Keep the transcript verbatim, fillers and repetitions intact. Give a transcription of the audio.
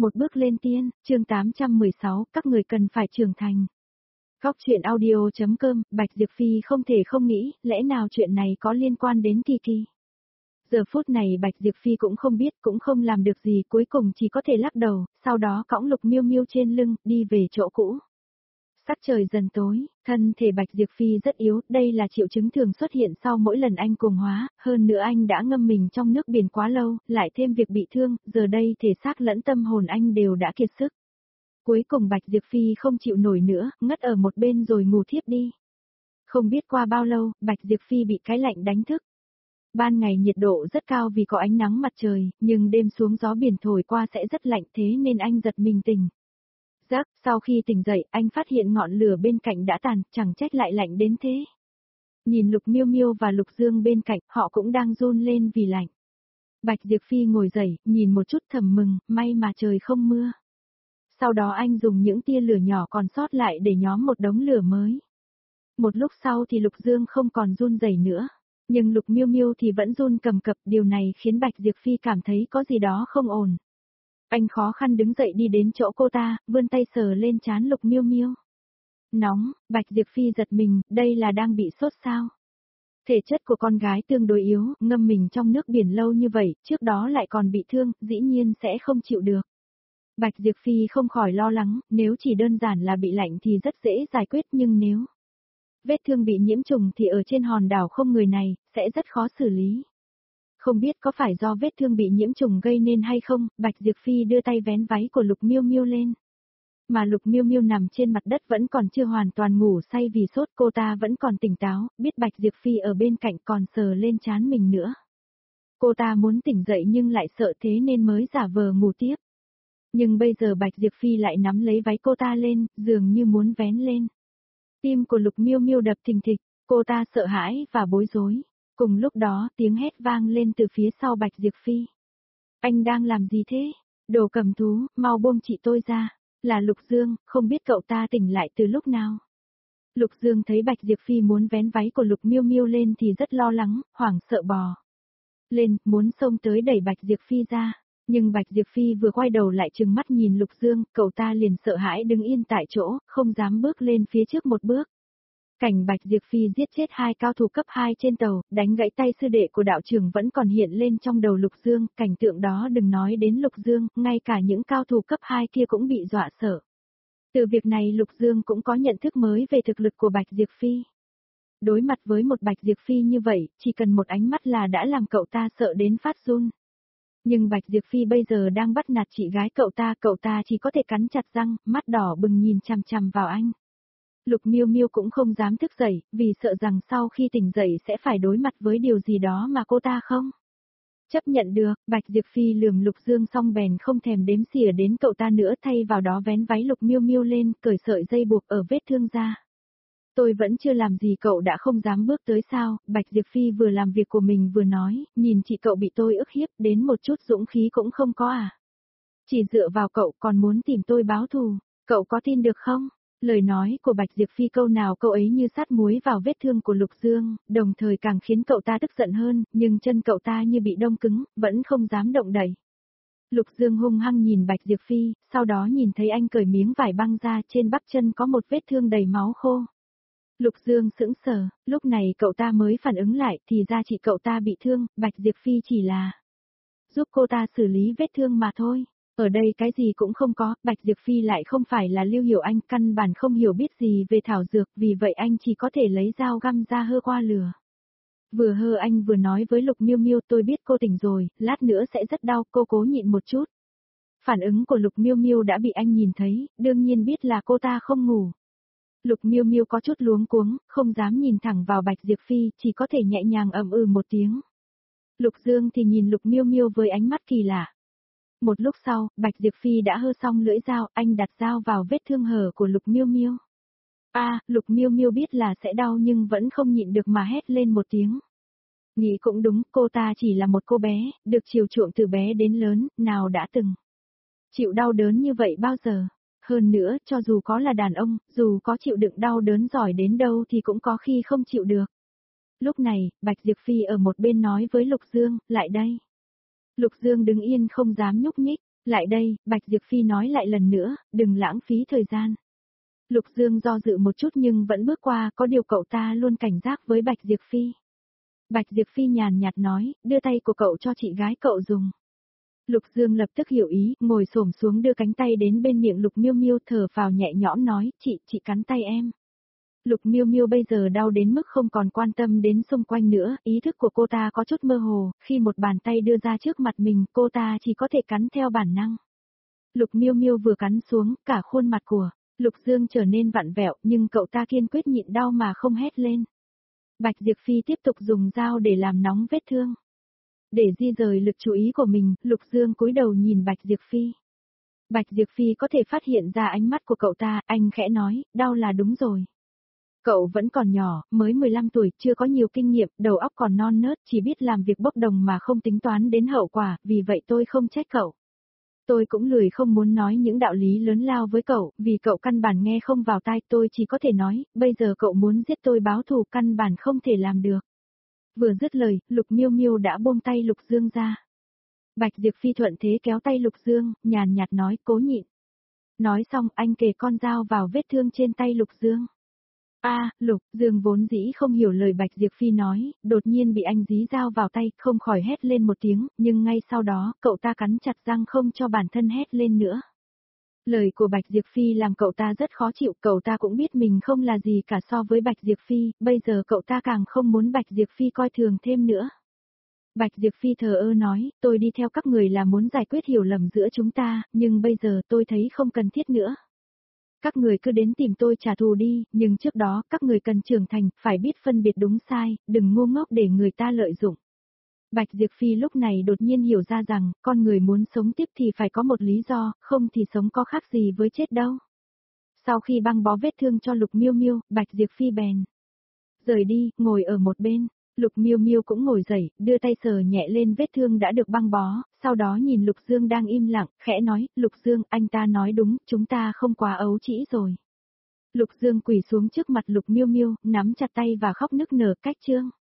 Một bước lên tiên, chương tám trăm mười sáu, các người cần phải trưởng thành. Góc truyện audio.com, Bạch Diệp Phi không thể không nghĩ, lẽ nào chuyện này có liên quan đến Kiki. Giờ phút này Bạch Diệp Phi cũng không biết, cũng không làm được gì, cuối cùng chỉ có thể lắc đầu, sau đó cõng Lục Miêu Miêu trên lưng, đi về chỗ cũ. Sắc trời dần tối, thân thể Bạch Diệp Phi rất yếu, đây là triệu chứng thường xuất hiện sau mỗi lần anh cuồng hóa, hơn nữa anh đã ngâm mình trong nước biển quá lâu, lại thêm việc bị thương, giờ đây thể xác lẫn tâm hồn anh đều đã kiệt sức. Cuối cùng Bạch Diệp Phi không chịu nổi nữa, ngất ở một bên rồi ngủ thiếp đi. Không biết qua bao lâu, Bạch Diệp Phi bị cái lạnh đánh thức. Ban ngày nhiệt độ rất cao vì có ánh nắng mặt trời, nhưng đêm xuống gió biển thổi qua sẽ rất lạnh, thế nên anh giật mình tỉnh. Giấc, sau khi tỉnh dậy, anh phát hiện ngọn lửa bên cạnh đã tàn, chẳng trách lại lạnh đến thế. Nhìn Lục Miêu Miêu và Lục Dương bên cạnh, họ cũng đang run lên vì lạnh. Bạch Diệp Phi ngồi dậy, nhìn một chút thầm mừng, may mà trời không mưa. Sau đó anh dùng những tia lửa nhỏ còn sót lại để nhóm một đống lửa mới. Một lúc sau thì Lục Dương không còn run rẩy nữa, nhưng Lục Miêu Miêu thì vẫn run cầm cập, điều này khiến Bạch Diệp Phi cảm thấy có gì đó không ổn. Anh khó khăn đứng dậy đi đến chỗ cô ta, vươn tay sờ lên trán Lục Miêu Miêu. Nóng, Bạch Diệp Phi giật mình, đây là đang bị sốt sao? Thể chất của con gái tương đối yếu, ngâm mình trong nước biển lâu như vậy, trước đó lại còn bị thương, dĩ nhiên sẽ không chịu được. Bạch Diệp Phi không khỏi lo lắng, nếu chỉ đơn giản là bị lạnh thì rất dễ giải quyết, nhưng nếu vết thương bị nhiễm trùng thì ở trên hòn đảo không người này, sẽ rất khó xử lý. Không biết có phải do vết thương bị nhiễm trùng gây nên hay không, Bạch Diệp Phi đưa tay vén váy của Lục Miêu Miêu lên. Mà Lục Miêu Miêu nằm trên mặt đất vẫn còn chưa hoàn toàn ngủ say vì sốt, cô ta vẫn còn tỉnh táo, biết Bạch Diệp Phi ở bên cạnh còn sờ lên trán mình nữa. Cô ta muốn tỉnh dậy nhưng lại sợ thế nên mới giả vờ ngủ tiếp. Nhưng bây giờ Bạch Diệp Phi lại nắm lấy váy cô ta lên, dường như muốn vén lên. Tim của Lục Miêu Miêu đập thình thịch, cô ta sợ hãi và bối rối. Cùng lúc đó tiếng hét vang lên từ phía sau Bạch Diệp Phi. Anh đang làm gì thế? Đồ cầm thú, mau buông chị tôi ra. Là Lục Dương, không biết cậu ta tỉnh lại từ lúc nào. Lục Dương thấy Bạch Diệp Phi muốn vén váy của Lục Miêu Miêu lên thì rất lo lắng, hoảng sợ bò lên, muốn xông tới đẩy Bạch Diệp Phi ra. Nhưng Bạch Diệp Phi vừa quay đầu lại trừng mắt nhìn Lục Dương, cậu ta liền sợ hãi đứng yên tại chỗ, không dám bước lên phía trước một bước. Cảnh Bạch Diệp Phi giết chết hai cao thủ cấp hai trên tàu, đánh gãy tay sư đệ của đạo trưởng vẫn còn hiện lên trong đầu Lục Dương, cảnh tượng đó đừng nói đến Lục Dương, ngay cả những cao thủ cấp hai kia cũng bị dọa sợ. Từ việc này Lục Dương cũng có nhận thức mới về thực lực của Bạch Diệp Phi. Đối mặt với một Bạch Diệp Phi như vậy, chỉ cần một ánh mắt là đã làm cậu ta sợ đến phát run. Nhưng Bạch Diệp Phi bây giờ đang bắt nạt chị gái cậu ta, cậu ta chỉ có thể cắn chặt răng, mắt đỏ bừng nhìn chằm chằm vào anh. Lục Miêu Miêu cũng không dám thức dậy, vì sợ rằng sau khi tỉnh dậy sẽ phải đối mặt với điều gì đó mà cô ta không chấp nhận được. Bạch Diệp Phi lườm Lục Dương xong bèn không thèm đếm xỉa đến cậu ta nữa, thay vào đó vén váy Lục Miêu Miêu lên, cởi sợi dây buộc ở vết thương ra. Tôi vẫn chưa làm gì cậu đã không dám bước tới sao? Bạch Diệp Phi vừa làm việc của mình vừa nói, nhìn chị cậu bị tôi ức hiếp đến một chút dũng khí cũng không có à? Chỉ dựa vào cậu còn muốn tìm tôi báo thù, cậu có tin được không? Lời nói của Bạch Diệp Phi câu nào câu ấy như sát muối vào vết thương của Lục Dương, đồng thời càng khiến cậu ta tức giận hơn, nhưng chân cậu ta như bị đông cứng, vẫn không dám động đậy. Lục Dương hung hăng nhìn Bạch Diệp Phi, sau đó nhìn thấy anh cởi miếng vải băng ra, trên bắp chân có một vết thương đầy máu khô. Lục Dương sững sờ, lúc này cậu ta mới phản ứng lại, thì ra chị cậu ta bị thương, Bạch Diệp Phi chỉ là giúp cô ta xử lý vết thương mà thôi. Ở đây cái gì cũng không có, Bạch Diệp Phi lại không phải là Lưu Hiểu Anh, căn bản không hiểu biết gì về thảo dược, vì vậy anh chỉ có thể lấy dao găm ra hơ qua lửa. Vừa hơ anh vừa nói với Lục Miêu Miêu, tôi biết cô tỉnh rồi, lát nữa sẽ rất đau, cô cố nhịn một chút. Phản ứng của Lục Miêu Miêu đã bị anh nhìn thấy, đương nhiên biết là cô ta không ngủ. Lục Miêu Miêu có chút luống cuống, không dám nhìn thẳng vào Bạch Diệp Phi, chỉ có thể nhẹ nhàng ậm ừ một tiếng. Lục Dương thì nhìn Lục Miêu Miêu với ánh mắt kỳ lạ. Một lúc sau, Bạch Diệp Phi đã hơ xong lưỡi dao, anh đặt dao vào vết thương hở của Lục Miêu Miêu. A, à, Lục Miêu Miêu biết là sẽ đau nhưng vẫn không nhịn được mà hét lên một tiếng. Nghĩ cũng đúng, cô ta chỉ là một cô bé, được chiều chuộng từ bé đến lớn, nào đã từng chịu đau đớn như vậy bao giờ. Hơn nữa, cho dù có là đàn ông, dù có chịu đựng đau đớn giỏi đến đâu thì cũng có khi không chịu được. Lúc này, Bạch Diệp Phi ở một bên nói với Lục Dương, lại đây. Lục Dương đứng yên không dám nhúc nhích, Lại đây, Bạch Diệp Phi nói lại lần nữa, đừng lãng phí thời gian. Lục Dương do dự một chút nhưng vẫn bước qua, có điều cậu ta luôn cảnh giác với Bạch Diệp Phi. Bạch Diệp Phi nhàn nhạt nói, đưa tay của cậu cho chị gái cậu dùng. Lục Dương lập tức hiểu ý, ngồi xổm xuống đưa cánh tay đến bên miệng Lục Miêu Miêu, thở phào nhẹ nhõm nói, chị, chị cắn tay em. Lục Miêu Miêu bây giờ đau đến mức không còn quan tâm đến xung quanh nữa, ý thức của cô ta có chút mơ hồ, khi một bàn tay đưa ra trước mặt mình, cô ta chỉ có thể cắn theo bản năng. Lục Miêu Miêu vừa cắn xuống, cả khuôn mặt của Lục Dương trở nên vặn vẹo, nhưng cậu ta kiên quyết nhịn đau mà không hét lên. Bạch Diệp Phi tiếp tục dùng dao để làm nóng vết thương. Để di rời lực chú ý của mình, Lục Dương cúi đầu nhìn Bạch Diệp Phi. Bạch Diệp Phi có thể phát hiện ra ánh mắt của cậu ta, anh khẽ nói, đau là đúng rồi. Cậu vẫn còn nhỏ, mới mười lăm tuổi, chưa có nhiều kinh nghiệm, đầu óc còn non nớt, chỉ biết làm việc bốc đồng mà không tính toán đến hậu quả, vì vậy tôi không trách cậu. Tôi cũng lười không muốn nói những đạo lý lớn lao với cậu, vì cậu căn bản nghe không vào tai, tôi chỉ có thể nói, bây giờ cậu muốn giết tôi báo thù căn bản không thể làm được. Vừa dứt lời, Lục Miêu Miêu đã buông tay Lục Dương ra. Bạch Diệp Phi thuận thế kéo tay Lục Dương, nhàn nhạt nói, cố nhịn. Nói xong, anh kề con dao vào vết thương trên tay Lục Dương. A, Lục Dương vốn dĩ không hiểu lời Bạch Diệp Phi nói, đột nhiên bị anh dí dao vào tay, không khỏi hét lên một tiếng, nhưng ngay sau đó, cậu ta cắn chặt răng không cho bản thân hét lên nữa. Lời của Bạch Diệp Phi làm cậu ta rất khó chịu, cậu ta cũng biết mình không là gì cả so với Bạch Diệp Phi, bây giờ cậu ta càng không muốn Bạch Diệp Phi coi thường thêm nữa. Bạch Diệp Phi thờ ơ nói, tôi đi theo các người là muốn giải quyết hiểu lầm giữa chúng ta, nhưng bây giờ tôi thấy không cần thiết nữa. Các người cứ đến tìm tôi trả thù đi, nhưng trước đó các người cần trưởng thành, phải biết phân biệt đúng sai, đừng ngu ngốc để người ta lợi dụng. Bạch Diệp Phi lúc này đột nhiên hiểu ra rằng, con người muốn sống tiếp thì phải có một lý do, không thì sống có khác gì với chết đâu. Sau khi băng bó vết thương cho Lục Miêu Miêu, Bạch Diệp Phi bèn rời đi, ngồi ở một bên. Lục Miêu Miêu cũng ngồi dậy, đưa tay sờ nhẹ lên vết thương đã được băng bó, sau đó nhìn Lục Dương đang im lặng, khẽ nói, Lục Dương, anh ta nói đúng, chúng ta không quá ấu trĩ rồi. Lục Dương quỳ xuống trước mặt Lục Miêu Miêu, nắm chặt tay và khóc nức nở, cách chương.